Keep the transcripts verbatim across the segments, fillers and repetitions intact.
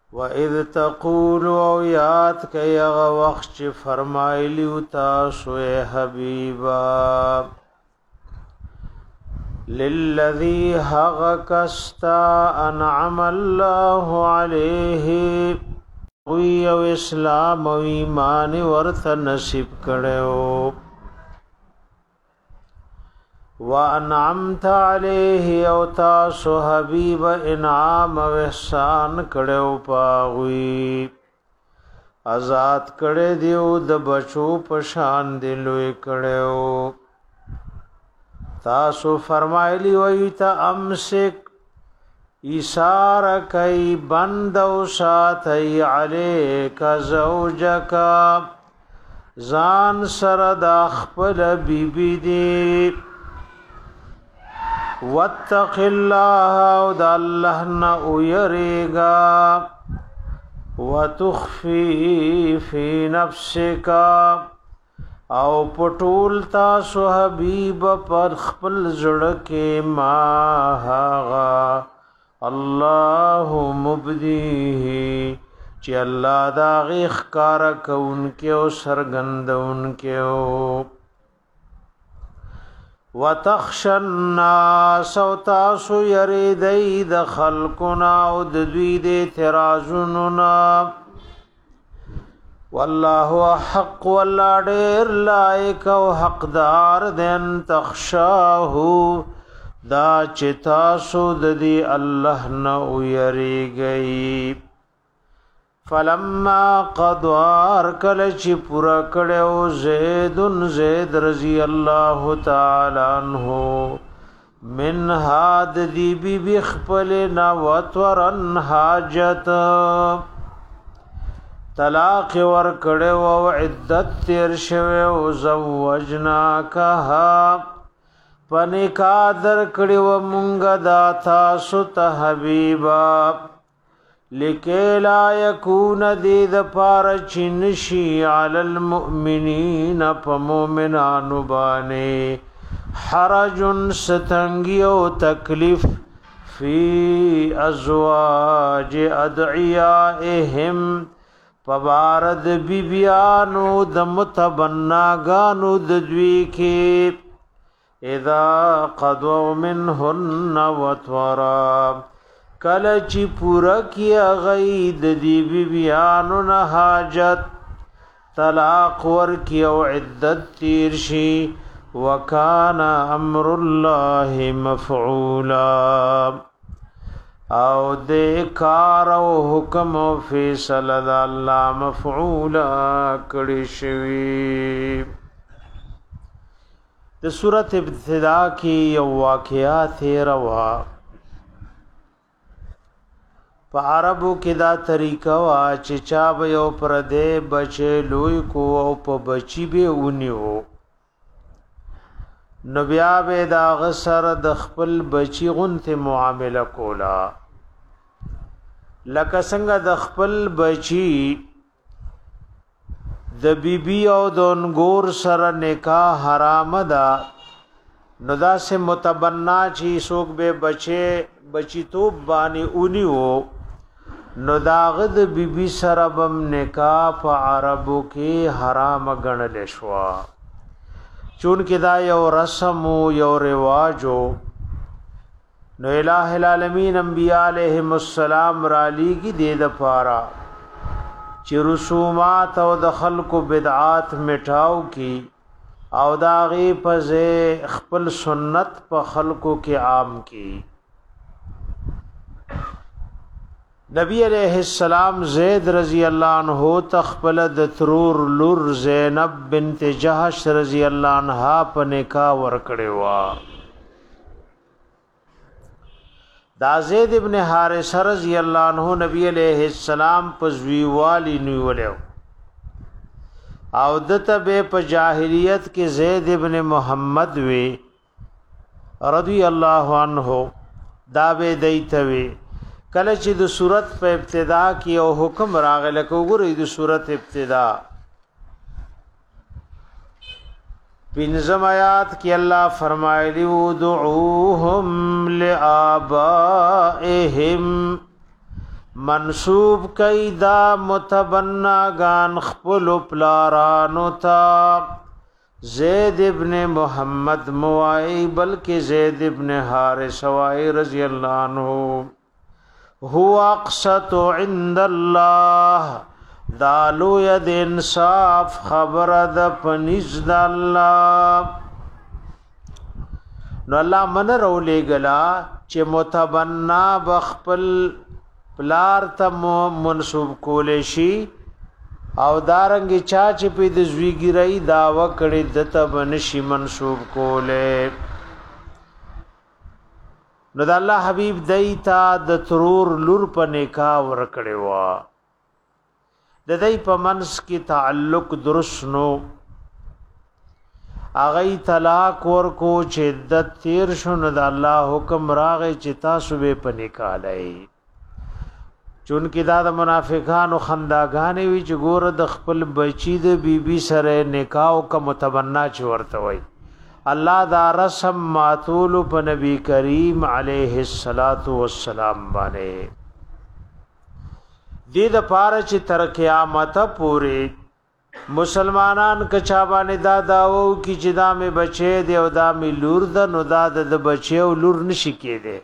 وَإِذْ تَقُولُ او یاد کئی اغا وقت چی فرمائلیو تاسو اے حبیبا للذی حق کستا انعم اللہ علیہ وی او اسلام و ایمان ورث نصیب کڑیو وانعمت علیہ او تاسو حبیب انعام و احسان کڑیو پاغوی آزاد کڑی دیو د بچو پشان دلوی کڑیو تاسو فرمایلی ویتا امسک ایسار کئی بندو ساتی علیک زوجکا زان سرد اخپل بی بی دی واتق اللہ او دا اللہ نا اویریگا وتخفی فی نفسکا او پټول تاسو حبیب پر خپل زړه ما هاغا الله مبدیه چې الله دا غیخ کار کون کې او سرګندون کې او وتخشى الناس او تاسو یریدای د خلقنا او د دوی د اعتراضوننا والله حق والله ډیر لایق او حقدار دین تخشاه دا چې تاسو د دې الله نه ویریږئ فلما قدوار کل چی پورا کڑیو زید زید رضی اللہ تعالی عنہ من حاد دی بی بی خپلنا وطورن حاجت طلاق ور کڑیو و عدت تیر شویو زوجنا کہا پنکا در کڑیو منگا داتا ست حبیبا لکه لا یکون دید پار چنشی علی المؤمنین پا مومنانو بانے حرج ستنگی و تکلیف فی ازواج ادعیائهم پبارد بیبیانو د متبناگانو ددوی کی اذا قدو منهن وطورا کل چی پورا کیا غید دی بی بیانو نا حاجت طلاق ور کیا و عدت تیرشی وکانا امر اللہ مفعولا او دے کار و حکم و فیصل دا اللہ مفعولا کڑی شوی دا سورت ابتدا کی یو واقعات روا په عربو کې دا طریقه وا چې چا به یو پردې بچي لوی کو او په بچي به ونیو نو بیا به دا غسر د خپل بچي غونته معامله کولا لکه څنګه د خپل بچي د بیبي او د انګور سره نکاح حرام ده نو دا سه متبنا چی سوک به بچي بچی تو باندې اونیو نو داغد بی بی سره بم نکاح په عربو کې حرام ګڼل شو چون کې دا یو رسم یو رواجو نو الہ العالمین انبیاء علیہم السلام را لیگی دې د پارا چې رسومات او د خلق بدعات مټاو کی او داغي په خپل سنت په خلقو کې عام کی نبی علیہ السلام زید رضی اللہ عنہ تخپل د ترور لور زینب بنت جہش رضی اللہ عنہا په نکاح ور کړي وا دا زید ابن حارثه رضی اللہ عنہ نبی علیہ السلام په زویوالی نیولیو او دته به په جاهلیت کې زید ابن محمد وی رضی اللہ عنہ دا به دیتوی کله چې د صورت په ابتدا کې او حکم راغله کوګورې د صورت ابتدا پنځم آیات کې الله فرمایلی ودعوهم لآبائهم منسوب کئی دا متبناگان خپل پلارانو تا زید ابن محمد موائی بلکہ زید ابن حارث وائی رضی اللہ عنہ هو اقسط عند اللہ دالو ید انصاف خبر د پنیز د اللہ نو اللہ من رو لے گلا چه متبنا بخپل پلار ته منسوب کول شي او دارنګ چا چې په د زویګری داوا کړي د ته بنشي منسوب کوله نو د الله حبیب دایتا د ترور لور په نکاح ور کړي وا د دای په منس کې تعلق درست نو اغه طلاق ور کو چې د تیر شون د الله حکم راغی چې تاسو به په نکاح لای چون کې دا د منافقانو خنداګانې وی چې ګوره د خپل بچی د بیبي سره نکاح او کا متبنا چ ورته وای الله دا رسم ماتول په نبی کریم علیه الصلاۃ والسلام باندې دې د پاره چې تر قیامت پورې مسلمانان کچا باندې دا داو کی چې دا مې بچي دی او دا مې لور د نو دا د بچي او لور نشي کېده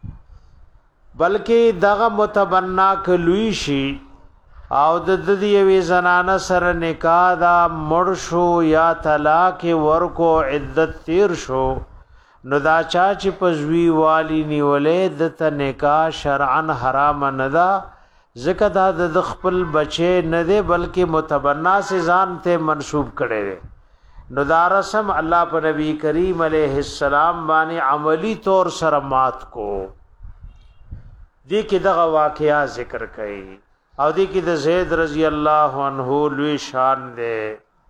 بلکې دغه متبنا کلوي شي او د دې وی زنانه سره نکاح دا مړ شو یا طلاق ورکو عدت تیر شو نو دا چا چې پزوی والی نیولې د ته نکاح شرعن حرام نه ده ځکه دا د خپل بچي نه ده بلکې متبنا سے ځان ته منسوب کړي نو دا رسم الله په نبی کریم علیه السلام باندې عملی طور سره مات کو دی کې دغه واقعیا ذکر کړي او دی کې د زید رضی الله عنه لوی شان دی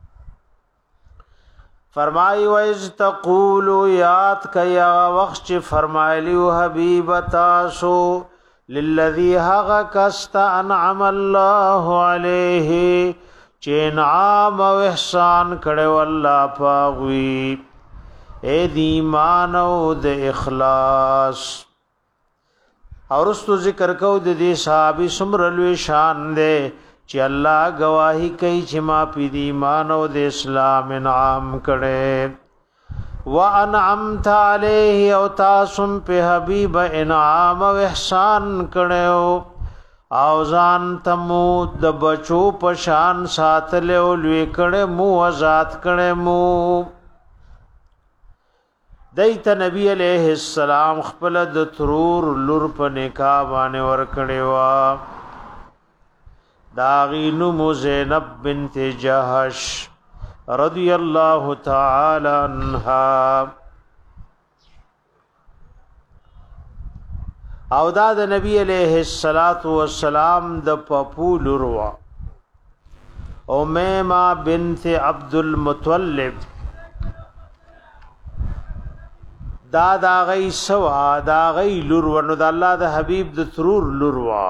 فرمای و از تقول یاد کیا وخت چې فرمایلی او حبیب تاسو للذي هغه کست انعم الله علیه چې انعام او احسان کړو الله پاوی اے دی ایمان او د اخلاص اور استو ذکر کو د دې صحابي سمر لوی شان دے چې الله گواہی کوي چې ما پی دی ایمان او د اسلام انعام کړي وانعمت علیه او تاسو په حبیب انعام او احسان کړو او ځان تمو د بچو په شان ساتل او لوی کړي مو آزاد کړي مو دیت نبی علیہ السلام خپل د ترور لور په نکاح باندې ور کړي وا داغی نمو زینب بنت جہش رضی اللہ تعالی عنہا او دا د نبی علیہ الصلوۃ والسلام د پپو لوروا امیمہ بنت عبد المطلب دا دا غي سوا دا غي لور ورنو د الله د حبيب د ترور لور وا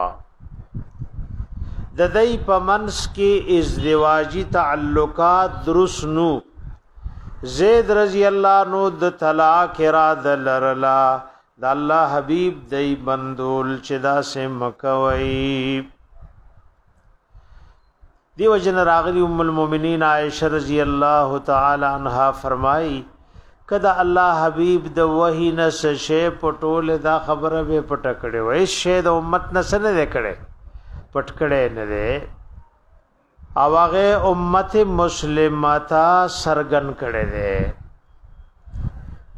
د دای په منس کې ازدواجی تعلقات درسنو زید رضی الله نو د طلاق را د لرلا د الله حبيب دای بندول چې دا سه مکوي دیو جن راغلی ام المؤمنین عائشہ رضی الله تعالی عنها فرمای کدا الله حبیب د وحی نس شی پټول دا خبره به پټ کړي وای شه د امت نس نه کړي پټ کړي نه ده او هغه امت مسلمه تا سرګن کړي ده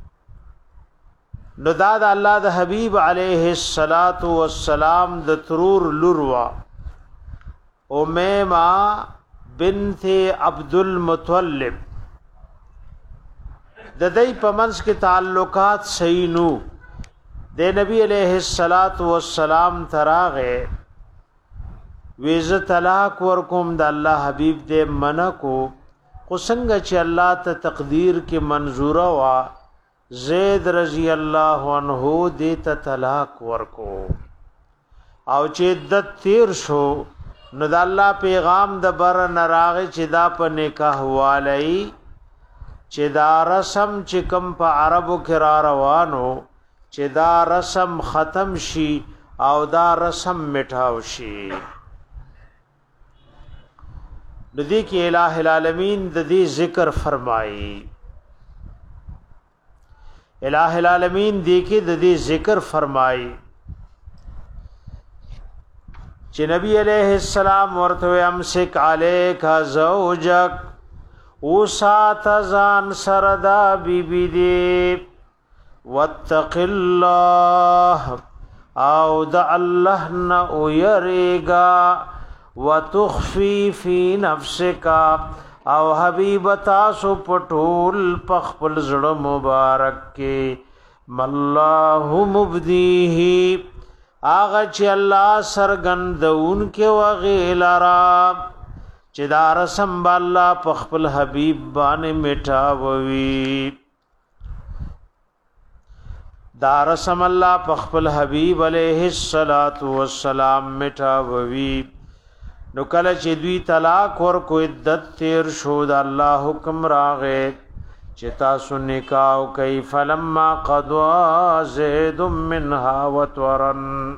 نو دا د الله د حبیب علیه الصلاۃ والسلام د ترور لوروا امیمہ بنت عبد المطلب د دای په منځ کې تعلقات صحیح نو د نبی علیہ الصلات والسلام تراغه ویز طلاق ورکوم د الله حبیب دې منکو خو څنګه چې الله ته تقدیر کې منظور وا زید رضی الله عنه دې ته طلاق ورکو او چې د تیر شو نو د الله پیغام د بر نراغه چې دا په نکاح والی چې دا رسم چې کم په عربو کې را روانو چې دا رسم ختم شي او دا رسم مټاو شي. د دې کې الٰه العالمین د دې ذکر فرمایي. الٰه العالمین دې کې د دې ذکر فرمایي چې نبی علیہ السلام ورته امسک علیک زوجک او سات ځان سردا بی بی دی واتق الله او د الله نه او یریگا وتخفی فی نفسک او حبیب تاسو پټول پخپل زړه مبارک کې مالله مبدیه آغا چې الله سرګندون کې وغیلرا چې دا رسم بالله پخپل حبیب باندې میټاوي. دا رسم الله پخپل حبیب علیہ الصلات والسلام میټاوي. نو کله چې دوی طلاق ورکو عدت تیر شو د الله حکم راغې چې تاسو نکاح کوي. فلما قضوا زید منها وطرا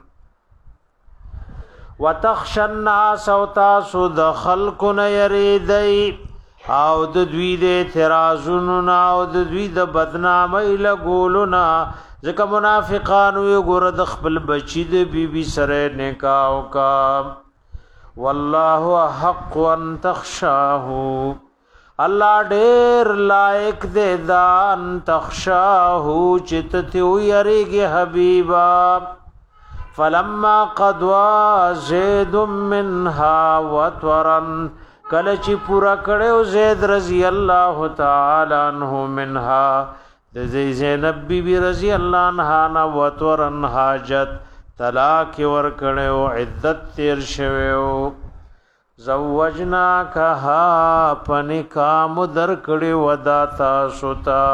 وتخشى الناس او تاسو د خلقنا یریدای او د دوی د اعتراضونو او د دوی د بدنامۍ لګولنا ځکه منافقان وي ګور د خپل بچی د بیبي سره نکاح وکا. والله حق ان تخشاه الله ډېر لایق دې دان تخشاه چت ته یریږي حبیبا. فلما قضوا زید منها وطرا کله چې پورا کړو زید رضی الله تعالی عنہ منها د زینب بی بی رضی الله عنها نا وطرا حاجت طلاق ور کړو عدت تیر شوو. زوجنا کها پنکام در کړي ودا تاسو ته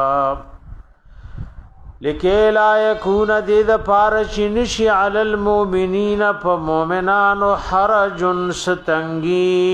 لکه لا یکون دید پارشنشی علی المؤمنین فمؤمنان حرج ستنگی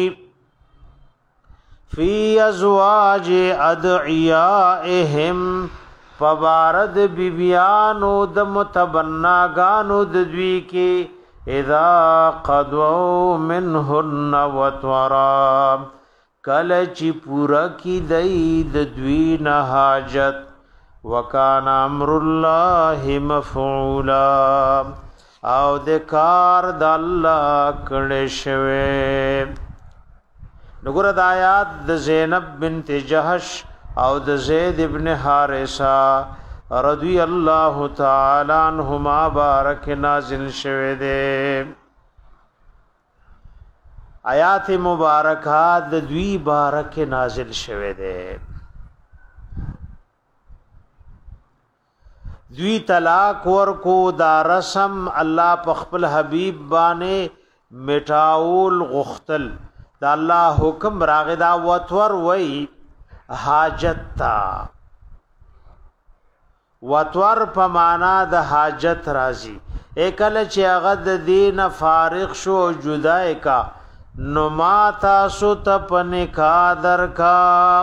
فی ازواج ادعیائهم فبارد بیبیانو د متبناگانو د دوی کې اذا قضوا منهن وطرا کله چې پورا کی دای د دوی نه حاجت. وکان امر الله مفعولا او د کار د الله کړه شوی. نګور د آیات د زینب بنت جهش او د زید ابن حارثه رضی الله تعالی عنہما بارک نازل شوه دے. آیات مبارکات د دوی بارک نازل شوه دے. دوی طلاق ورکو دا رسم الله پخپل حبیب باندې میټاول غختل دا الله حکم راغدا وتور وای حاجت تا وتور په معنا د حاجت راځي. اکل چې هغه د دین فارغ شو جدای کا نو ما تاسو ته پنه کا در کا.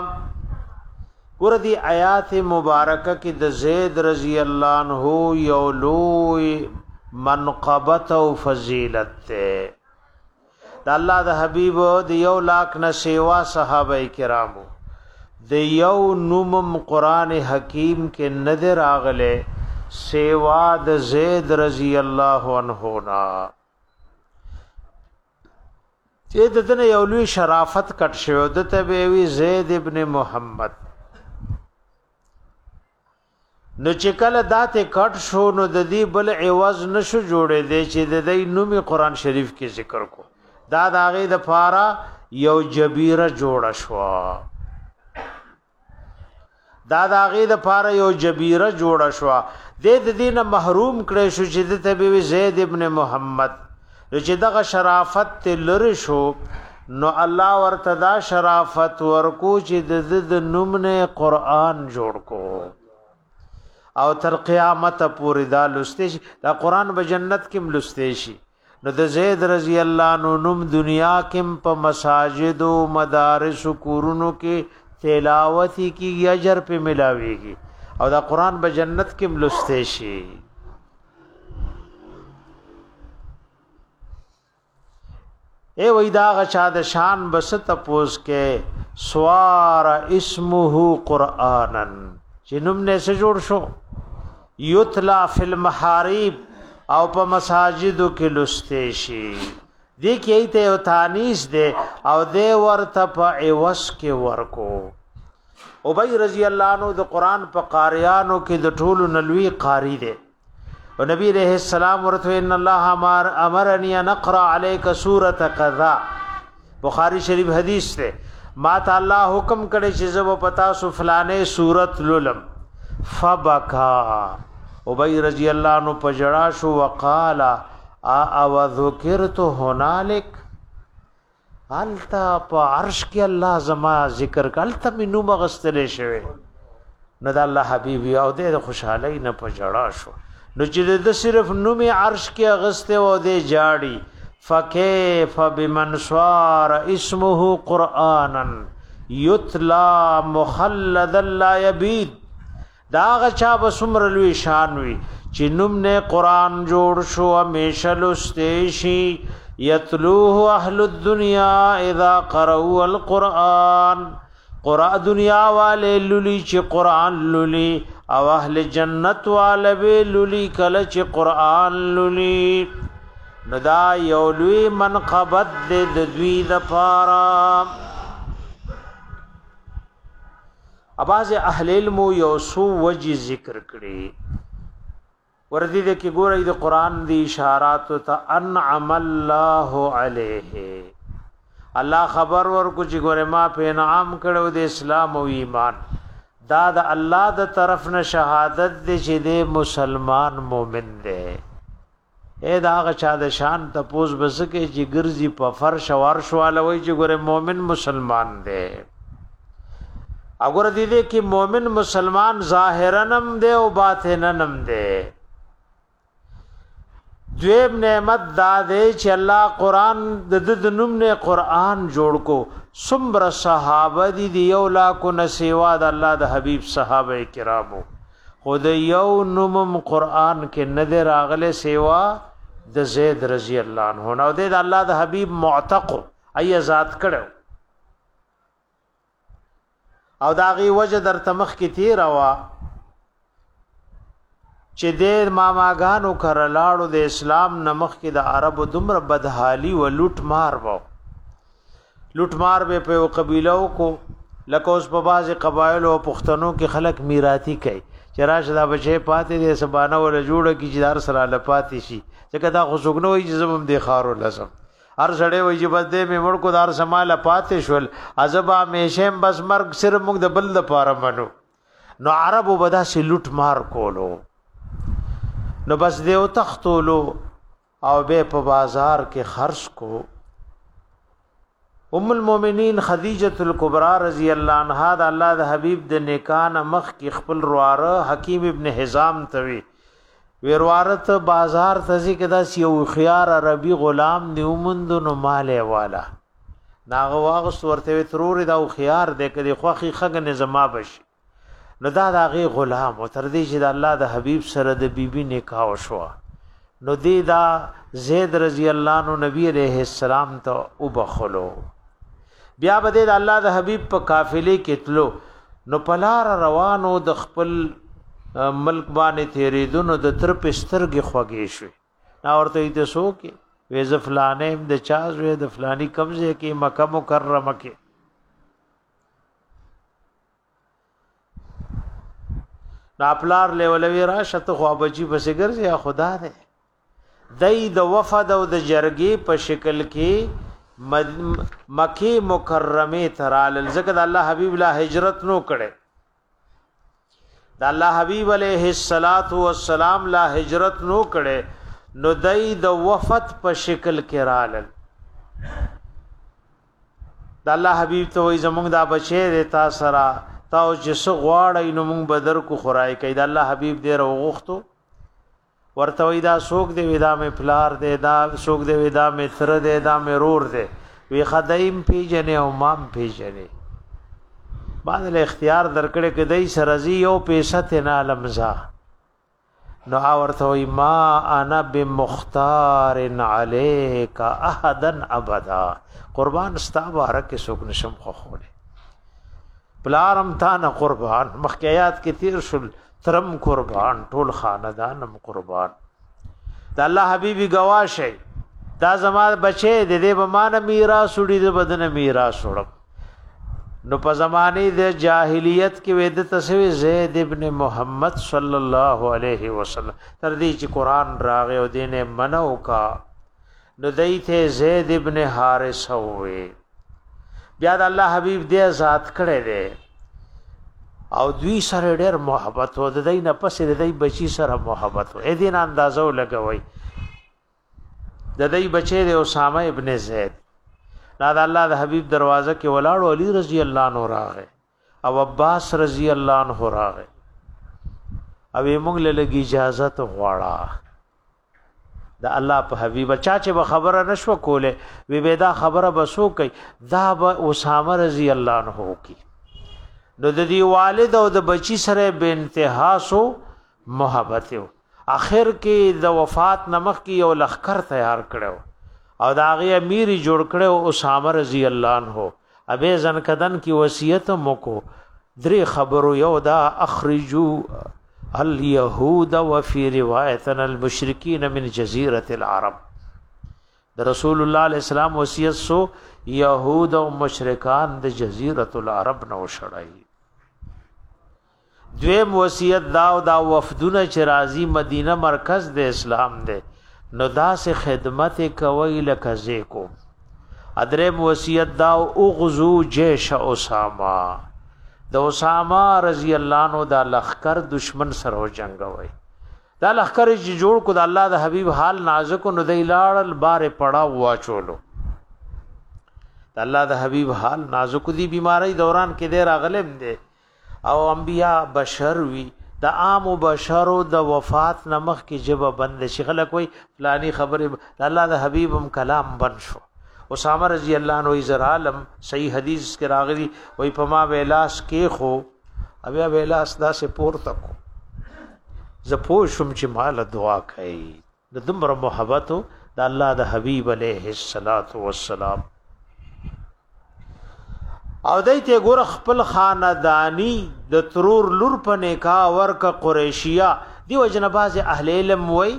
ور دی آیات مبارکه کې د زید رضی الله عنه یو لوی منقبت او فضیلت ته د الله د حبیب د یو لاک نه سیوا صحابه کرامو د یو نومم قران حکیم کې نظر اغله سیوا د زید رضی الله عنه نا چې دنه یو لوی شرافت کټ شو د تبوی زید ابن محمد نو چې کله داته کټ شو نو د دې بل عوض نشو جوړې دی چې د دې نومي قران شریف کې ذکر کو دا داغه د فارا یو جبیره جوړ شو دا داغه د فارا یو جبیره جوړ شو د دې نه محروم کړي شو چې د تبوی زید ابن محمد چې دغه شرافت لری شو نو الله ورته دا شرافت ورکو چې د نوم نه قران جوړ کو او تر قیامت پورې دا لسته شي دا قران به جنت کې ملسته شي. نو د زید رضی الله عنه نوم دنیا کې په مساجد او مدارس او کورونو کې تلاوت کی اجر په ملاويږي او دا قران به جنت کې ملسته شي. اے وای دا غچا د شان بس تپوس کې سوار اسمه قرآنن چنم نے سے جوړ شو یتلا فی المحارب او په مساجدو کې لسته شي دې کې ته او تانیس دې او دې ورته په ایوس کې ورکو ابی رضی الله عنه د قران په قاریانو کې د ټولو نلوی قاری دی او نبی رحم السلام ورته ان الله امر امرنی ان اقرا علیک سوره کذا بخاری شریف حدیث ده ما ته الله حکم کړي چې زو پتا سو فلانه سورت لولم فبکا ابی رضی الله عنه پجڑا شو وقال ا او ذکرت هنالک التا په عرش کې الله زما ذکر کلته مینو مغستلې شوی نو د الله حبیب او د خوشحالي نه پجړا شو نو چې د صرف نومي عرش کې اغسته و د جاړي فكيف بمن صار اسمه قرانا يتلى مخلدا لا يبيد دا غچا بسمر لوی شان وی چې نوم نه قران جوړ شو همیشه لسته شي یتلوه اهل الدنيا اذا قرأوا القرآن قرآن دنیا والے للی چې قرآن للی او اهل جنت والے به للی کله چې قرآن للی ندا یولوی منقبت د دوی د پارا اباز اهل علم یو سو وجه ذکر کړي وردی دې کې ګورې د قران دی اشارات ته انعم الله علیه الله خبر ورکو چې ګوره ما په انعام کړو د اسلام او ایمان دا د الله د طرف نه شهادت دې چې دې مسلمان مؤمن دی اے دا غچا د شان ته پوز بس کې چې ګرځي په فرش ورش والوي چې ګوره مؤمن مسلمان دی اگر دې دې کې مؤمن مسلمان ظاهرنم دی او باطننم دی دویم نعمت دا دې چې الله قران د د نوم نه قران جوړ کو سمر صحابه دي دی یو لا کو نسوا د الله د حبيب صحابه کرامو خود یو نوم قران کې نظر اغله سیوا د زید رضی الله عنه نو د الله د حبيب معتق ای ذات کړو او داغي وجه در تمخ کې تیر وا چې د ماماګانو کرلاړو د اسلام نمخ کې د عربو دمر بدحالي و لوټ مار وو لوټ مار به په قبيلو کو لکه اوس په بعض قبایل او پښتنو کې خلک میراثي کوي چې راشه دا بچي پاتې دي سبانه ول جوړه کی چې دار سره لپاتې شي ځکه دا خو څنګه وي چې زمم د خارو لازم هر سړی وي چې بس دې مې مړ کو دار سماله پاتې شول عذاب همیشه بس مرګ صرف موږ د بل لپاره منو نو عربو بدا سي لوټ مار کولو نو بس دیو تختولو او به په بازار کې خرج کو ام المؤمنین خدیجه الکبرى رضی الله عنها د الله د حبیب د نیکان مخ کې خپل رواره حکیم ابن حزام توی ویروارت بازار تزي کدا سی او خيار عربي غلام نیومند نو ماله والا ناغه واغ ورته ترور دا خيار د کدي خوخي خګ نظام بش نو دا داغه غلام او تر دې چې د الله د حبيب سره د بیبي نکاح شو نو دې دا زید رضی الله عنه نبی عليه السلام ته وبخلو بیا بده د الله د حبيب په قافلې کې تلو نو پلار روانو د خپل ملک باندې تیریدونو د تر پسترګې خوږې شوې نا ورته دې سو کې وې ز فلانې د چاز وې د فلانی کمزه کې مکه مکرمه کې ناپلار لیولوی را شت خو بچی بس ګرځي یا خدا دې دای د وفد او د جرګې په شکل کې مکی مکرمه ترال زکه د الله حبیب لا هجرت نو کړي د الله حبیب علیه الصلاۃ والسلام لا هجرت نو کړي نو دای د وفد په شکل کې رال د الله حبیب ته وای زمونږ دا بچی رتا سرا تاو چې څو غواړی نو مونږ بدر کو خورای کید الله حبیب دې روغختو ورته وی دا سوق دې ودا مې پلار دې دا سوق دې ودا مې تر دې دا مې رور دې وی خدایم پیجنې او مام پیجنې باندې اختیار درکړې کدی سرزی یو پیسې ته نه لمزا نو اورته وی ما انا بمختار علیک احدا ابدا قربان استا بارک سوک نشم خو خوله پلارم تا نه قربان مخکیات کې تیر شل ترم قربان ټول خاندانم قربان د الله حبیبي گواشه دا زما بچي د دې بمانه میراث وړي د بدن میراث وړم نو په زمانه د جاهلیت کې وېد تسوي زید ابن محمد صلی الله علیه وسلم تر دې چې قران راغی او دینه منو کا نو دایته زید ابن حارث وې بیا د الله حبیب دې ذات کړي دې او دوی سره ډېر محبت و د دې نه پسې د دې بچی سره محبت و اې دین اندازو لګوي د دې بچی د اسامه ابن زید دا د الله د حبیب دروازه کې ولاړ علی رضی الله عنه راغه او عباس رضی الله عنه راغه او موږ له لګي اجازه ته غواړه د الله په حبیب چا چې خبره نشو کوله وی ودا خبره بسو کوي دا به اسامه رضی الله عنه کی نو د دې والد او د بچی سره به انتها سو محبت یو اخر کې د وفات نمخ کې یو لخر تیار کړو او دا غي امیر جوړ کړو اسامه رضی الله عنه ابه زنکدن کی وصیت مکو درې خبرو یو دا اخرجو اليهود وفي روایتنا المشرکین من جزیره العرب د رسول الله علیه السلام وصیت سو یهود او مشرکان د جزیره العرب نو شړای دویم وصیت داو دا وفدونه چې راضی مدینه مرکز د اسلام ده نو دا سے خدمت کوي لکه زیکو ادریم وصیت داو اغزو جیش اسامه د اسامه رضی الله عنه دا لخر دشمن سره جنگوي دا لخر چې جوړ کو د الله د حبیب حال نازک نو د لاړل بار پڑا واچولو د الله د حبیب حال نازک دی بیماری دوران کې ډیر غلم دي او انبیاء بشر وی د عام بشرو د وفات نمخ کې جبه بند شي خلک وای فلانی خبره د الله د حبیب هم کلام بن شو اسامه رضی الله عنه زر عالم صحیح حدیث کې راغلی وای پما ویلاس کې خو بیا ویلاس دا سے پور تکو ز پوشم چې مال دعا کوي د دمر محبت د الله د حبیب علیه الصلاۃ والسلام او دایته ګور خپل خاندانی د ترور لور په نکاح ورک قریشیا دی وجنباز اهل علم وای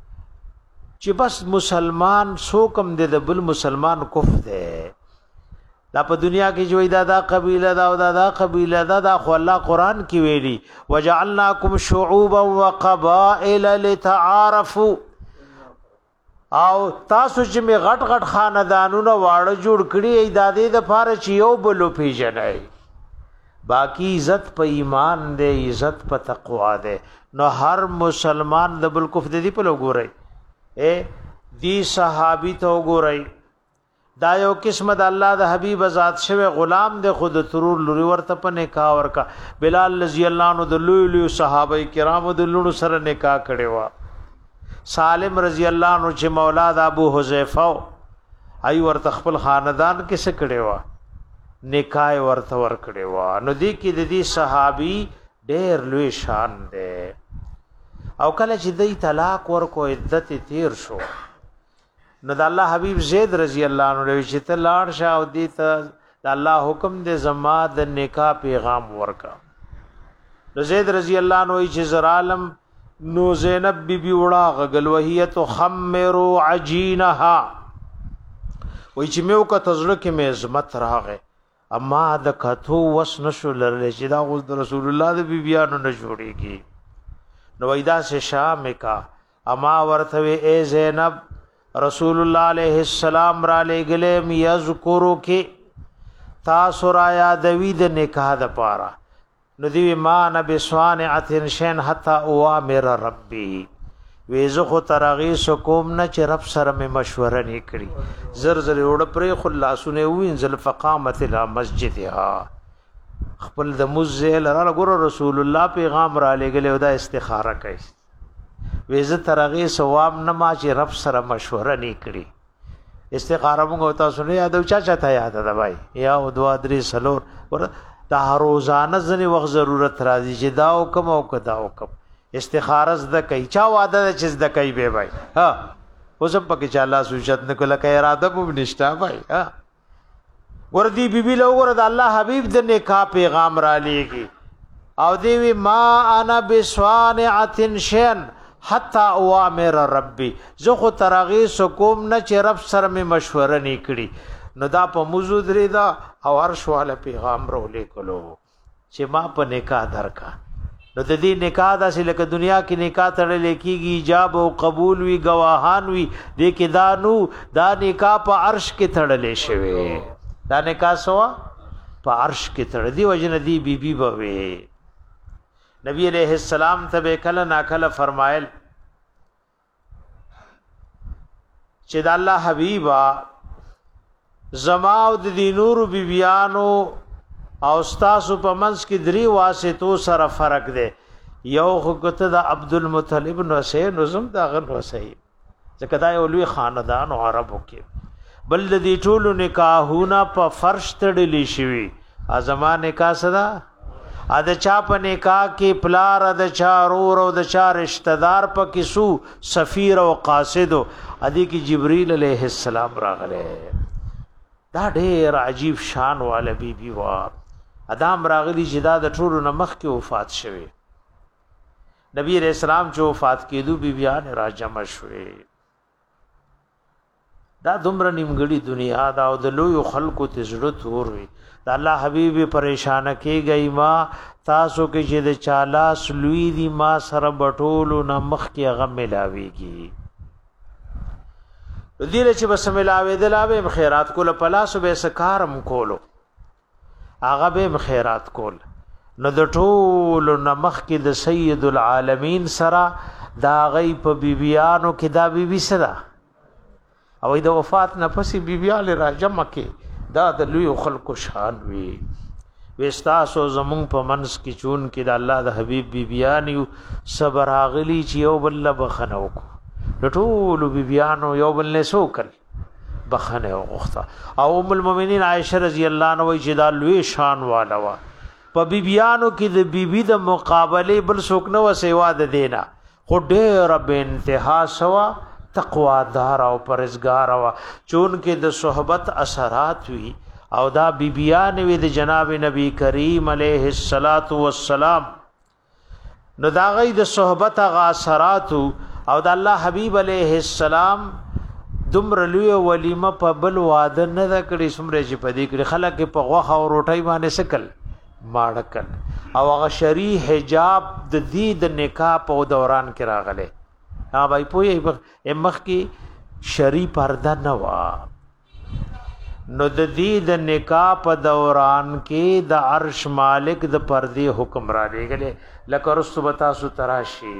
چې بس مسلمان سوکم د بل مسلمان کف ده دا په دنیا کې جوړی دا دا قبیله دا او دا دا قبیله دا دا خو الله قران کې ویلي وجعلناکم شعوبا وقبائل لتعارفوا او تاسو چې می غټ غټ خاندانونه واړه جوړ کړی ایدادې د فار چې یو بلو پیژنای باقی عزت په ایمان دی عزت په تقوا دی نو هر مسلمان د بل کف دی په لګورای اے دی صحابي ته وګورای دا یو قسمت الله د حبیب ذات شوه غلام د خود ترور لوري ورته په نکاح ورکا بلال رضی الله عنه د لوی لوی صحابه کرامو د لونو سره نکاح کړي وا سالم رضی الله عنه چې مولا د ابو حذیفه ای ورته خپل خاندان کې څه کړي وا نکاح ورته ور کړي وا نو دی کې د دې صحابي ډېر لوی شان دی او کله چې دی طلاق ورکو عدت تیر شو نو د الله حبیب زید رضی الله عنه چې ته لاړ شه او دې ته د الله حکم دې زما د نکاح پیغام ورکا نو زید رضی الله عنه چې زر عالم نو زینب بی بی وڑا غگل وحیت خمرو عجینها وی چې میو کا تزړه کې مې عظمت راغې اما د کتو وس نشو لرل چې دا غوږ د رسول الله د بی بیانو نه جوړيږي نو ویدا سے شام کا اما ورته اے زینب رسول الله علیہ السلام را لګلم یذکرو کې تاسو را یادوی د نکاح د پاره نو دی ما نبی صانعتن شین حتا اوامر ربی ویزه خو ترغی سکوم نه چې رب سره مې مشوره نه کړی زر زر وړ پرې خلاصونه وینځل فقامت الى مسجدها خپل د مزل را ګور رسول الله پیغام را لګل او دا استخاره کوي ویزه ترغی ثواب نه ما چې رب سره مشوره نه کړی استخاره موږ تاسو نه یادو چا چا ته یاد ده بھائی یا او دوا درې سلور ور دا روزانه ځنی وخت ضرورت راځي چې دا حکم او کدا حکم استخاره زده کوي چا واده چې زده کوي به بھائی ها اوس په کې چې الله سوچت نه کوله کې اراده به نشتا بھائی ها وردی بیبی له ور د الله حبیب د نکاح پیغام را لېږي او دی وی ما انا بسوانعه شن حتا اوامر ربي زه خو ترغی سکوم نه چې رب سره می مشوره نکړي نو دا په موجود لري دا او هر شواله پیغام رولې کولو چې ما په نکاح درکا نو د دې نکاح داسې لکه دنیا کې نکاح تړل کېږي ایجاب او قبول وی گواهان وی دې کې دا نو دا نکاح په عرش کې تړلې شوی دا نکاح سوا په عرش کې تړ دی وجنه دی بیبي بوي نبی علیہ السلام ته کله نا کله فرمایل چې د الله حبیبا زما او د نور بیبیانو او استاسو په منځ کې درې واسطو سره فرق دی یو حکومت د عبد المطلب نو سه نظم دا غن وسای ځکه دا یو لوی خاندان او عربو کې بل د دې ټولو نکاحونه په فرش تړلې شوی ازما نکاح صدا ا د چا په نکاح کې پلار د چا رور او د چا رشتہ دار په کیسو سفیر او قاصد ادي کې جبريل عليه السلام راغله دا ډېر عجیب شان والا بی بی وا ادم راغلی چې دا د ټولو نمخ کې وفات شوه نبی رسول الله چې وفات کېدو بی بیان راجم شوه دا دومره نیمګړی دنیا دا او د لوی خلقو ته ضرورت وروي دا الله حبیب پریشان کېږي ما تاسو کې چې د چالا سلوی دی ما سره بټولو نمخ کې غم ملاويږي دې چې بس ملاوي دلاوي خیرات کول پلاسو به سکارم کولو هغه به خیرات کول نو د ټولو نمخ کې د سید العالمین سره دا غي په بیبيانو کې دا بیبي سره او د وفات نه پسې بیبياله راجم کې دا د لوی خلکو شان وی وستاسو زمون په منس کې چون کې د الله د حبيب بیبيان یو صبر اغلی چې یو بل بخنو کو ټول بیبيانو یو بل نه سوکل بخنه وغخته او ام المؤمنین عائشه رضی الله عنها چې دا لوی شان والا وا په بیبيانو کې د بیبي د مقابله بل څوک نه و سیوا د دینا خو ډېر به انتها سوا تقوا دار او پرهیزګار او چون کې د صحبت اثرات وی او دا بیبیان وی د جناب نبی کریم علیه الصلاۃ والسلام نو دا غي د صحبت غا اثرات او د الله حبیب علیه السلام دمر لوی ولیمه په بل واده نه د کړي سمره چې په دې کې خلک په غوخه او روټي باندې سکل ماړکل او هغه شری حجاب د دې د نکاح په دوران کې راغله ها بھائی پوهې امخ کې شری پرده نه وا نو د دې د نکاح په دوران کې د عرش مالک د پردې حکم را لګلې لکه رسو بتا سو تراشی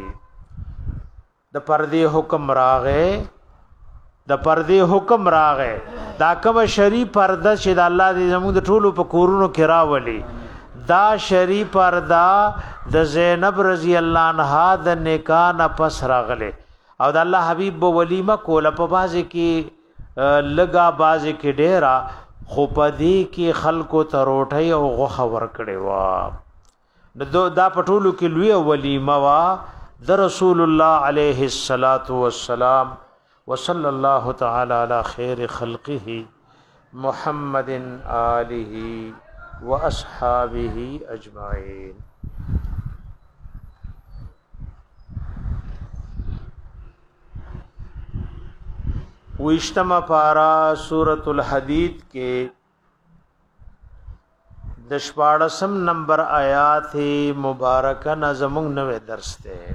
د پردې حکم راغې د پردې حکم راغې دا کوم شری پرده چې د الله دې زموږ د ټولو په کورونو کې راولي دا شری پردا د زینب رضی الله عنها د نکاح نه پس راغله او د الله حبیب بو ولیمه کوله په بازي کې لگا بازي کې ډیرا خو پدی کې خلکو ته روټي او غوخه ور کړي وا نو دا پټولو کې لوی ولیمه وا د رسول الله علیه الصلاۃ والسلام وصلی الله تعالی علی خیر خلقه محمد آله واصحابه اجمعین وشتما پارا سورۃ الحدید کې د شپاړسم نمبر آیات مبارکه نظمون نوې درس ته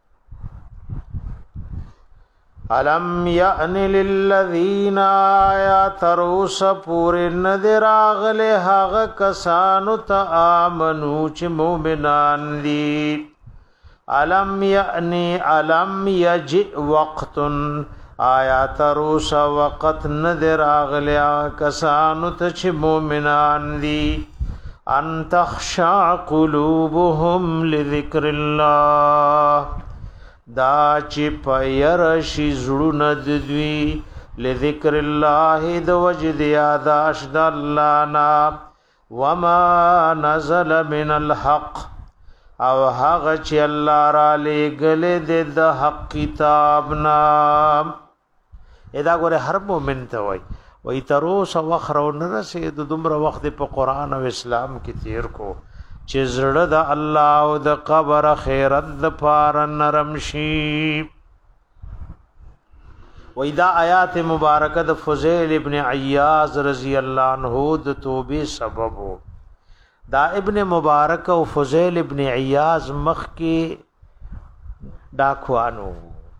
علم یأن للذین آیات روس پور نذر اغله هغه کسانو ته آمنو چې مؤمنان دي علم یأن علم یجئ وقت آیات روس وقت نذر اغله کسانو ته چې مؤمنان دي ان تخشع قلوبهم لذکر الله دا چې پیر شي زړونه د دوی لذکر الله د وجد یاداش د الله نا وما نزل من الحق او هغه چې الله را لګلې د حق کتاب نام ادا ګوره هر مؤمن ته وای وای تر اوسه وخت نه رسید دومره وخت په قران او اسلام کې تیر کو چې زړه د الله او د قبر خیرت د پار نرم شي. وای دا آیات مبارکه د فضیل ابن عیاض رضی الله عنه د توبې سبب وو. دا ابن مبارک او فضیل ابن عیاض مخ کې ډاکوانو.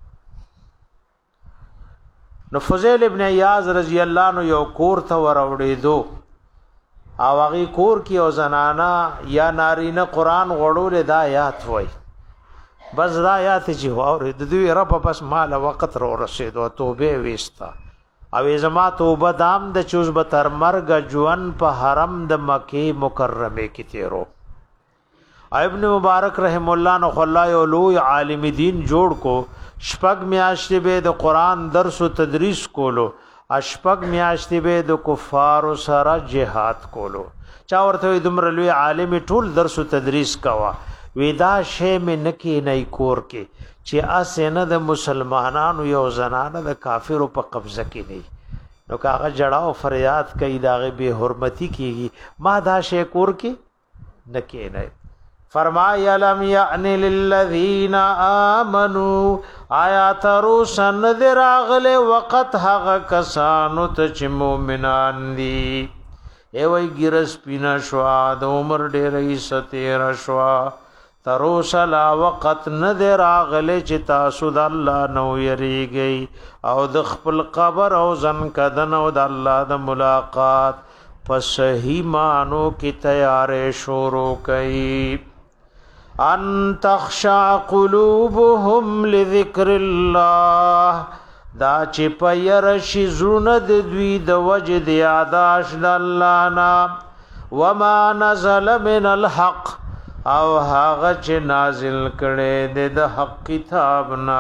نو فضیل ابن عیاض رضی الله عنه یو کور ته وروړېدو او هغه کور کې او زنانا یا نارینه قران غړول د آیات وای بس دا آیات چې واورې د دوی رب پس مال وخت رو رسید او توبه وستا او زما توبه دام د چوز به تر مرګ جوان په حرم د مکه مکرمه کې تیرو. ابن مبارک رحم الله نو خلای او لوی عالم دین جوړ کو شپږ میاشتې به د قران درس او تدریس کولو اشپږ میاشتې به د کفار سره جهاد کولو. چا ورته دمر لوی عالم ټول درس او تدریس کوا ودا شی مې نکی نه کور کې چې اسنه د مسلمانانو یو زنانه د کافرو په قبضه کې نه نو کاغه جړاو فریاد کوي داغه به حرمتی کیږي ما دا شی کور کې نکی نه. فرمایا لم یعن للذین آمنوا آیا ترو سن دراغله وقت هغه کسانو ته چې مؤمنان دي ای وای ګرس پینا شوا د عمر ډېرې ستیر شوا ترو سلا وقت نه دراغله چې تاسو د الله نو یریږي او د خپل قبر او ځن کدن او د الله د ملاقات په صحیح مانو کې تیارې شروع کړي. ان تخشع قلوبهم لذکر الله دا چې پیر شي زړه د دوی د وجد یاداش د الله نا وما نزل من الحق او هغه چې نازل کړي د حق کتاب نا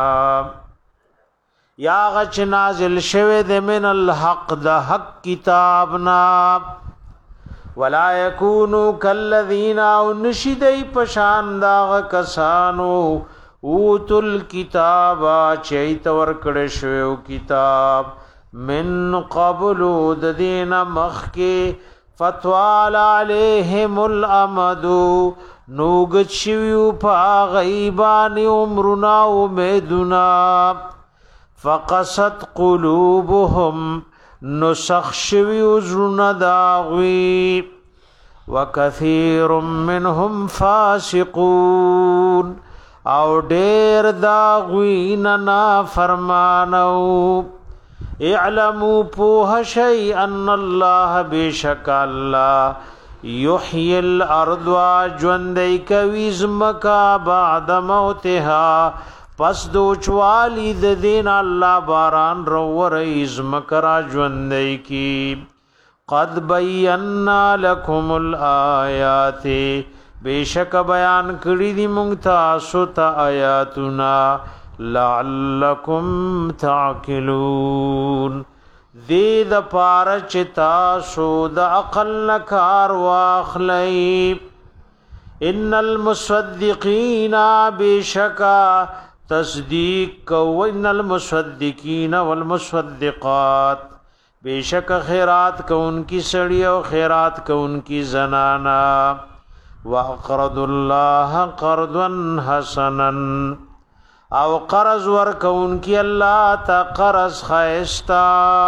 یا هغه چې نازل شوه د من الحق د حق کتاب نا ولا يكونوا كالذين نشدي پشان دا کسانو اوتل کتاب چیت ور کړه شو کتاب من قبل د دین مخ کې فتوال عليهم الامد نوګ شیو په غیبان عمرنا امیدنا فقست قلوبهم نسخ شوی وزرنا داغوی وکثیر منهم فاسقون او دیر داغوی ننا فرمانو. اعلموا پوہ شئی ان اللہ بیشک اللہ یحیی الارض جوندی کویزمکا بعد موتها پس دو چوالی د دین الله باران رو رئیز مکرا ژوندۍ کی قد بینا لکم الآیات بیشک بیان کړی دی مونږ تاسو ته آیاتنا لعلکم تعقلون دې د پاره چې تاسو د عقل کار واخلئ. ان المصدقین بیشکا تصدیق کو ان المصدقین والمصدقات بیشک خیرات کو ان کی سڑی او خیرات کو ان کی زنانا واقرض الله قرضا حسنا او قرض ور کو ان کی اللہ تا قرض خیستا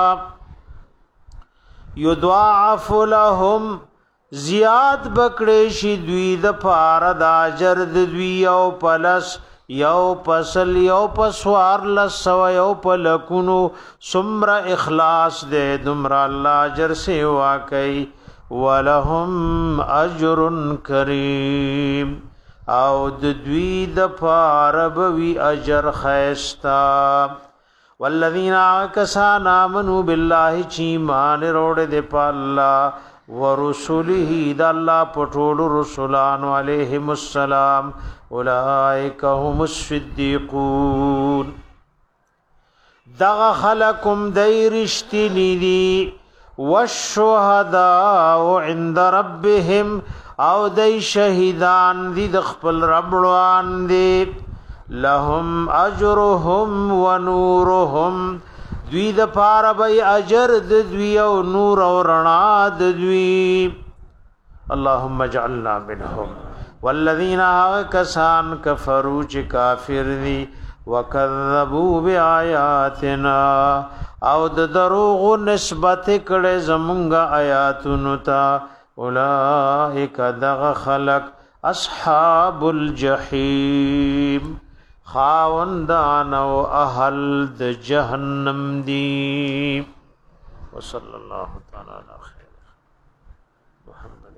یضاعف لهم زیاد بکړې شي دوی د پاره د اجر د دوی او پلس یو پسل یو پسوار لسو یو پلکونو سمر اخلاص دې دمر الله اجر سے واقعي ولهم اجر کریم او د دوی د پاره بوي اجر خيستا. والذین کسان آمنوا بالله چی مان روړ دې په الله ورسوله د الله پټول رسولان علیهم السلام اولئک هم الصدیقون دغ خلقم دیرشتنی دی والشهداء عند ربهم او دای شهیدان دي د خپل رب وړاندې لهم اجرهم ونورهم دوی د پاره به اجر د دوی او نور او رڼا د دوی اللهم اجعلنا منهم والذین کسان کفروا چې کافر دي وکذبوا بیااتنا او د دروغ نسبت کړه زمونږ آیاتونو ته اولئک دغ خلق اصحاب الجحیم خاوندان او اهل د جهنم دی وصلی الله تعالی علی خیر محمد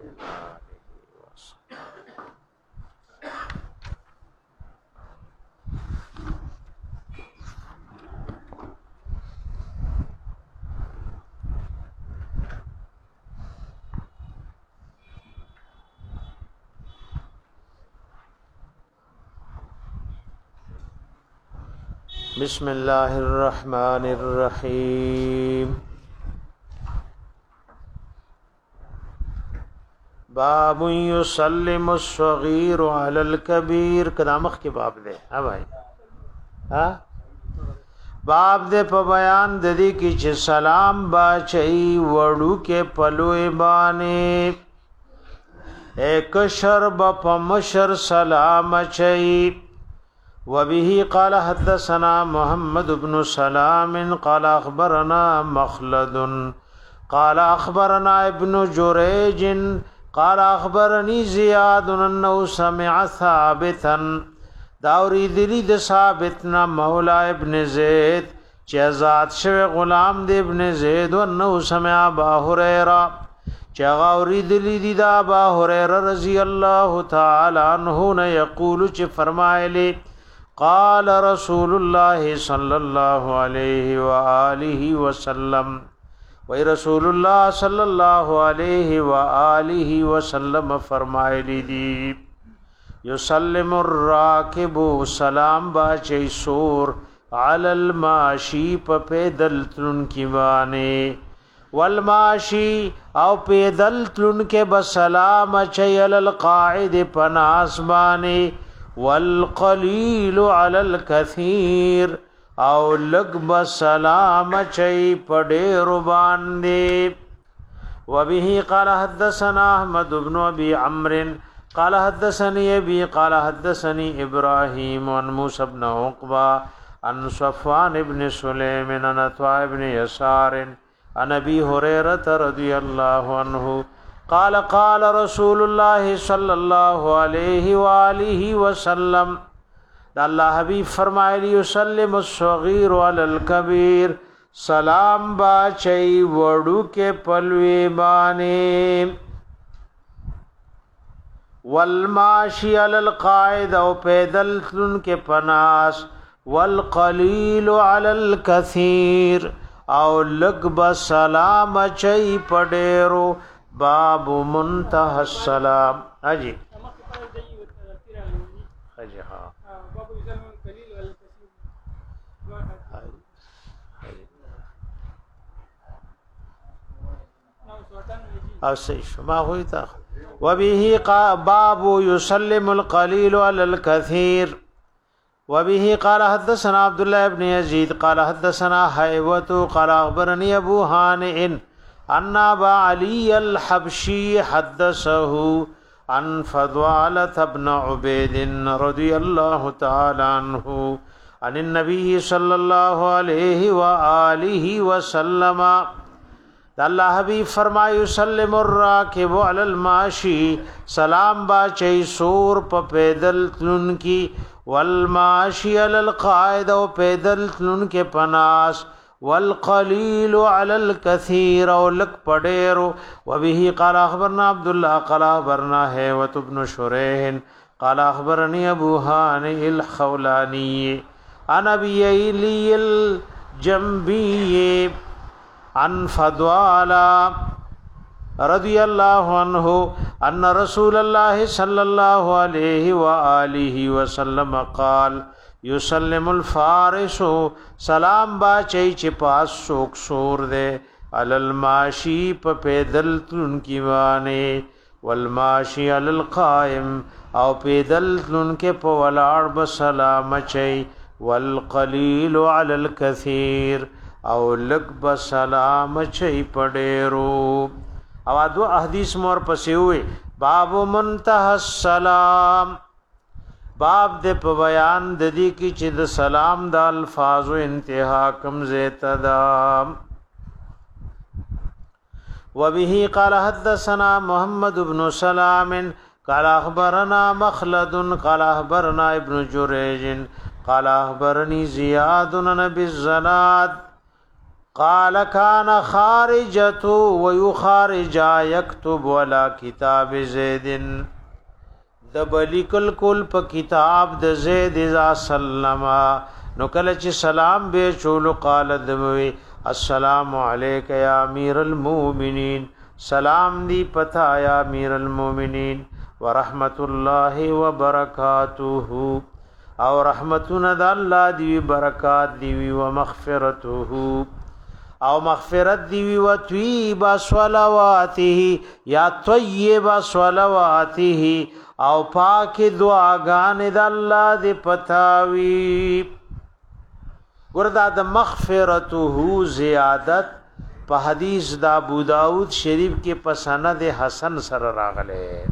بسم الله الرحمن الرحيم باب يسلم الصغير على الكبير کلامخ کې باب ده ها بھائی ها باب ده په بیان د دې کې چې سلام باچي وړو کې پلوې باندې ایک شرب په مشر سلام چي وبه قال حدثنا محمد بن سلام قال اخبرنا مخلد قال اخبرنا ابن جريج قال اخبرني زياد انه سمع ثابتا داوري دلی د ثابتنا مولا ابن زید چې آزاد شوی غلام د ابن زید انه سمع ابا هريره چې غاوري دلی د ابا هريره رضی الله تعالی عنه نه یقول چې فرمایلی قال رسول الله صلى الله عليه وآله وسلم وی رسول الله صلى الله عليه وآله وسلم فرمایلی دی یسلم الراکب سلام باچی سور علی الماشی په پیدل تلن کی باندې والماشی او پیدل تلن کې بسلام چي علی القاعد پناس باندې والقلیل علی الکثیر او لگ بسلام چی پڑیر باندې وبه قال حدثنا احمد بن ابي عمرو قال حدثني ابي قال حدثني ابراهيم عن موسى بن عقبة عن صفوان بن سليم عن عطاء بن يسار عن ابي هريره رضي الله عنه قال قال رسول الله صلى الله عليه واله وسلم الله حبیب فرمایلی یسلم الصغیر علی الکبیر سلام با چي وړو کې پلوي باندې والماشی علی القاعد او پیدل تلن کې پناس والقلیل علی الکثیر او لګ بسلام چي پډېرو باب منتهى السلام اجي اجي ها باب يسلم القليل والكثير او سيش ما هو تا وبه باب يسلم القليل على الكثير وبه قال حدثنا عبد الله بن يزيد قال حدثنا حيوة قال اخبرني ابو هانئ ان ابا علي الحبشي حدثه عن فضالة بن عبيد رضي الله تعالى عنه عن النبي صلى الله عليه وآله وسلم الله حبیب فرمایي يسلم الراكب على الماشي سلام با چي سور په پیدل تلون کی والماشي على القاعد او پیدل تلون کې پناس والقليل على الكثير او لك پډېرو وبه قال اخبرنا عبد الله قال اخبرنا هيوة بن شريح قال اخبرني ابو هانئ الخولاني عن ابي ايلي الجنبي عن فضالة رضي الله عنه ان رسول الله صلى الله عليه واله وسلم قال یسلم الفارس سلام با چي چې پاس سوک سور دے علل ماشی په پیدل تلون کی وانه والماشي علی القائم او پیدل تلونکې په ولاړ به سلام اچي والقلیل علی الکثیر او لږ به سلام اچي په ډېرو. او دو احادیث مور پسې وي باب منتهى السلام، باب د په بیان د دې کې چې د سلام د الفاظو انتها کم زیته ده. وبه قال حدثنا محمد بن سلام قال اخبرنا مخلد قال اخبرنا ابن جريج قال اخبرني زياد بن بالزناد قال كان خارجة ويخارج يكتب ولا كتاب زيد دبلیکل کل په کتاب د زید اذا سلم نو کله چې سلام به چول قال دموي السلام علیک یا امیر المؤمنین، سلام دی پتا یا امیر المؤمنین ورحمت الله وبرکاته او رحمتنا د الله دی برکات دی و مغفرته او مغفرت دی و طیب صلواته یا طیب صلواته او پاک دعاګان د الله دی پتاوی. وردا د مغفرته زیادت په حدیث د ابو داود شریف کې په سند حسن سره راغله.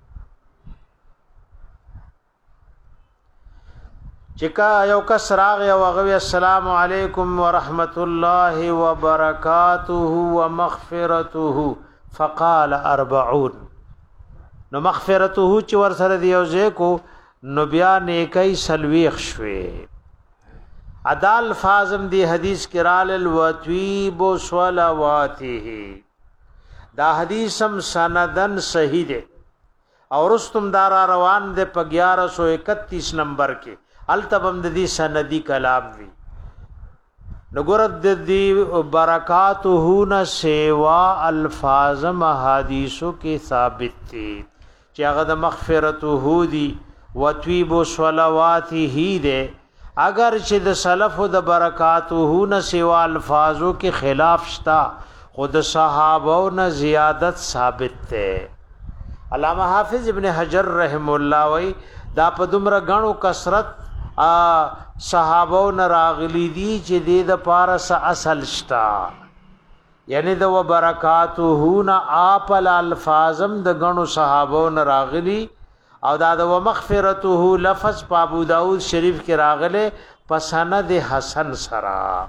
چکا یو کس راغ یو غوی السلام علیکم ورحمت الله وبرکاته ومغفرته فقال اربعون، نو مغفرته چې ور سره دی او زکو نو بیا نیکي سلويخ شوي. عدال فازم دی حدیث کرال الوتیب صلواته، دا حدیثم سندن صحیح دے اور رستم دارا روان دے پا گیارہ سو اکتیس نمبر کے التبم دی سندی کلام وی نگرد دی برکاتہو نا سیوا الفاظم حدیثو کے ثابت تی چی اغد مغفرتہو دی وتیب صلواته ہی دے، اگر چې د سلف د برکاتو نه سوا الفاظو کې خلاف شتا خود صحابو نه زیادت ثابت ده. علامہ حافظ ابن حجر رحم الله وی دا په دومره غنو کثرت صحابو نه راغلی دي چې د پارس اصل شتا، یعنی د برکاتو نه اپل الفاظم د غنو صحابو نه راغلی او دا د مغفرته لفظ په ابو داود شریف کې راغله په سند حسن سرا.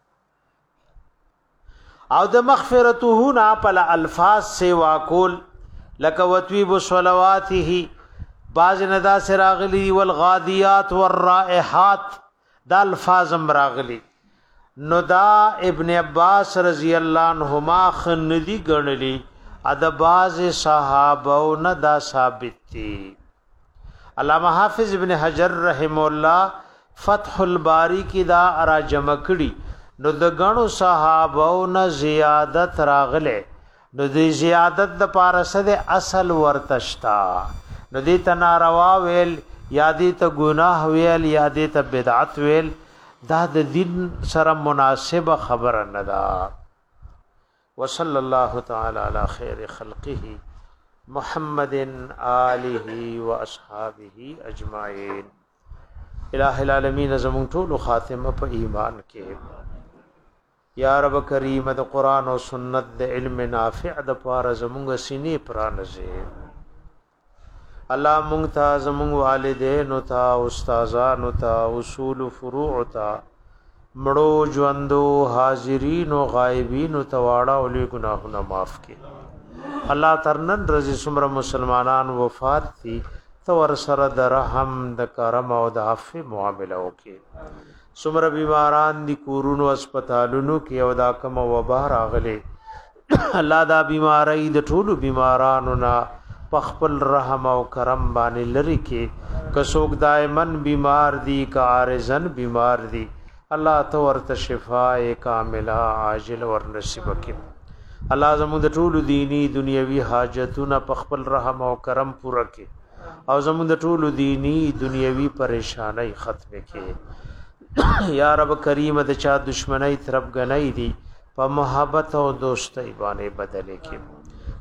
او د مغفرته نا په الفاظ سیوا کول لک وتویب صلواته باز ندا سراغلی والغادیات والرائحات دا الفاظ راغلی. نو دا ابن عباس رضی الله عنهما خندی غنلی اد باز صحابو نه دا ثابت دي. علامہ حافظ ابن حجر رحم الله فتح الباری کی دا ارا جمع کړي نو د غنو صحابو نه زیادت راغله، نو د زیادت د پارسه د اصل ورتشتا، نو د تناروا ویل یادی ته گناه ویل یادی ته بدعت ویل دا د دین سره مناسب خبر نه ده. وصلی الله تعالی علی خیر خلقه محمد آلہ و اصحابہ اجمعین. الہ العالمین زمون ټول خاتمه په ایمان کې یا رب کریم د قران او سنت د علم نافع د پاره زمونږ سینې پرانځه. الله مونږ ته زمونږ والدین او تا استادانو ته اصول فروع ته مړو ژوندو حاضرین او غایبین او تواړه او له ګناهونو معاف کړي. الله ترنن رضی سمر مسلمانان وفات تھی تو ور سره د رحم د کرم او د عفو معاملې وکي. سمر بیماران دی کورونو هسپتالونو کې او دا کوم وبا راغلي الله دا بیماری د ټولو بیمارانو نه پخپل رحم او کرم باندې لري کې کڅوګ دایمن بیمار دی کا عارضن بیمار دی الله تو ورته شفاء کامله عاجل ور نصیب کړي. الله زموږ د ټولو دینی دنیوي حاجتونه په خپل رحم او کرم پوره کړي او زموږ د ټولو دینی دنیوي پریشانای ختم کړي. یا رب کریم د چا دشمنی طرف غنۍ دي په محبت او دوستۍ باندې بدلې کړي.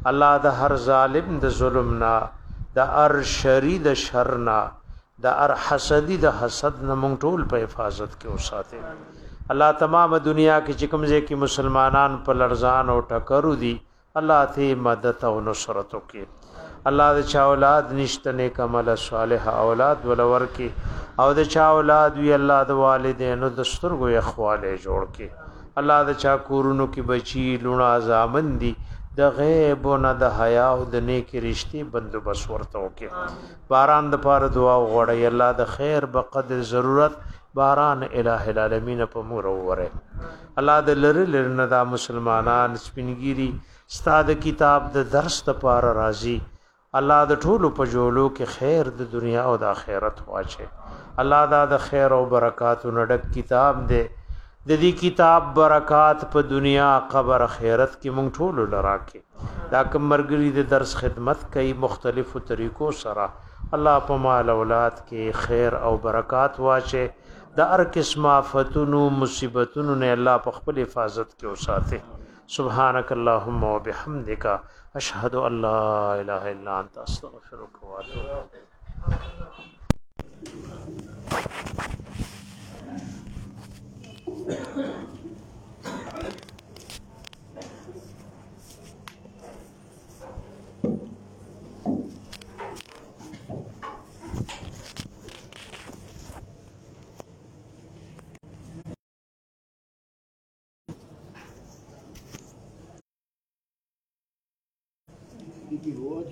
الله د هر ظالم د ظلمنا د هر شری د شرنا د هر حسدی د حسد نه مونږ ټول په حفاظت کې وساته الله تمام دنیا کې چې کوم ځای کې مسلمانان په لړزان او ټکرو دي الله ته مدد او نصرت وکړي الله د چا اولاد نشته نیک عمل صالح اولاد ولور کې او د چا اولاد وی الله د والدینو د سترګو اخواله جوړ کې الله د چا کورونو کې بچی لونه زامن دي د غیب او نه د حیا او د نیک رښتې بندوبس ورته وکي باران د پاره دعا وغوړی الله د خیر بقدر ضرورت باران الٰه العالمین په مور وره الله د لری لرنه د مسلمانان سپینګيري ستاد کتاب د درس د پاره راضي الله د ټولو په جوړو کې خیر د دنیا او د آخرت واچي الله دا د خیر او برکات نډک کتاب دے د دې کتاب برکات په دنیا قبر آخرت کې مونږ ټول لراکې دا کوم مرګري د درس خدمت کوي مختلفو طریقو سره الله په مال اولاد کې خیر او برکات واچي د هر قسمه آفتونو مصیبتونو نه الله په خپل حفاظت کې وساته سبحانك اللهم وبحمدك اشهد ان لا اله الا انت استغفرك واتوب